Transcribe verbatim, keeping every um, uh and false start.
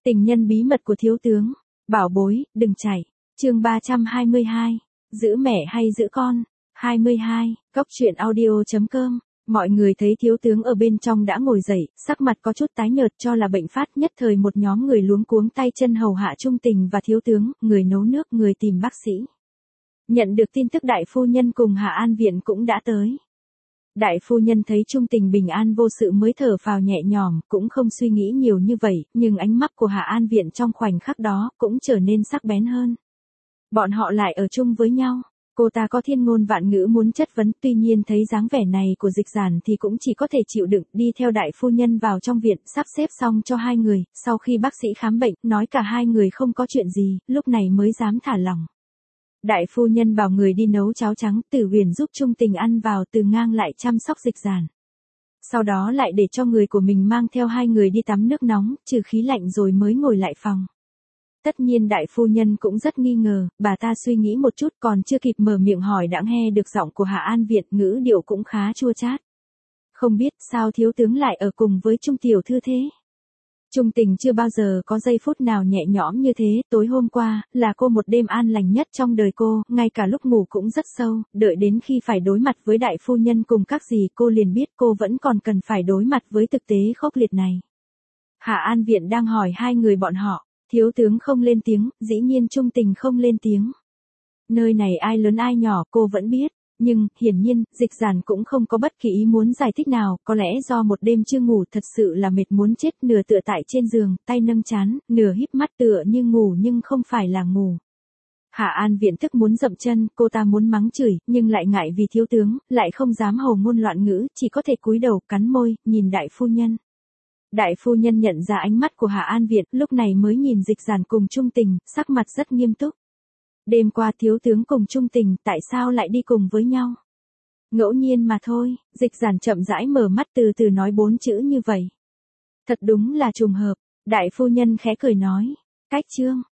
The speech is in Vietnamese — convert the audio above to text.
Tình nhân bí mật của thiếu tướng. Bảo bối, đừng chạy. Chương ba trăm hai mươi hai. Giữ mẹ hay giữ con? hai mươi hai. Cốc truyện audio chấm com. Mọi người thấy thiếu tướng ở bên trong đã ngồi dậy, sắc mặt có chút tái nhợt cho là bệnh phát, nhất thời một nhóm người luống cuống tay chân hầu hạ Trung Tình và thiếu tướng, người nấu nước, người tìm bác sĩ. Nhận được tin tức đại phu nhân cùng Hạ An Viện cũng đã tới. Đại phu nhân thấy Trung Tình bình an vô sự mới thở phào nhẹ nhõm, cũng không suy nghĩ nhiều như vậy, nhưng ánh mắt của Hạ An Viện trong khoảnh khắc đó cũng trở nên sắc bén hơn. Bọn họ lại ở chung với nhau, cô ta có thiên ngôn vạn ngữ muốn chất vấn, tuy nhiên thấy dáng vẻ này của Dịch Giản thì cũng chỉ có thể chịu đựng, đi theo đại phu nhân vào trong viện, sắp xếp xong cho hai người, sau khi bác sĩ khám bệnh, nói cả hai người không có chuyện gì, lúc này mới dám thả lỏng. Đại phu nhân bảo người đi nấu cháo trắng, Tử Huyền giúp Trung Tình ăn vào, Từ Ngang lại chăm sóc Dịch Giản. Sau đó lại để cho người của mình mang theo hai người đi tắm nước nóng, trừ khí lạnh rồi mới ngồi lại phòng. Tất nhiên đại phu nhân cũng rất nghi ngờ, bà ta suy nghĩ một chút còn chưa kịp mở miệng hỏi đã nghe được giọng của Hạ An Viện, ngữ điệu cũng khá chua chát. Không biết sao thiếu tướng lại ở cùng với Trung tiểu thư thế? Trung Tình chưa bao giờ có giây phút nào nhẹ nhõm như thế, tối hôm qua, là cô một đêm an lành nhất trong đời cô, ngay cả lúc ngủ cũng rất sâu, đợi đến khi phải đối mặt với đại phu nhân cùng các gì cô liền biết cô vẫn còn cần phải đối mặt với thực tế khốc liệt này. Hạ An Viện đang hỏi hai người bọn họ, thiếu tướng không lên tiếng, dĩ nhiên Trung Tình không lên tiếng. Nơi này ai lớn ai nhỏ cô vẫn biết. Nhưng, hiển nhiên, Dịch Giản cũng không có bất kỳ ý muốn giải thích nào, có lẽ do một đêm chưa ngủ thật sự là mệt muốn chết, nửa tựa tại trên giường, tay nâng trán, nửa híp mắt tựa như ngủ nhưng không phải là ngủ. Hạ An Viện tức muốn dậm chân, cô ta muốn mắng chửi, nhưng lại ngại vì thiếu tướng, lại không dám hồ ngôn loạn ngữ, chỉ có thể cúi đầu, cắn môi, nhìn đại phu nhân. Đại phu nhân nhận ra ánh mắt của Hạ An Viện, lúc này mới nhìn Dịch Giản cùng Trung Tình, sắc mặt rất nghiêm túc. Đêm qua thiếu tướng cùng Trung Tình, tại sao lại đi cùng với nhau? Ngẫu nhiên mà thôi, Dịch Giản chậm rãi mở mắt từ từ nói bốn chữ như vậy. Thật đúng là trùng hợp, đại phu nhân khẽ cười nói. Cách chương,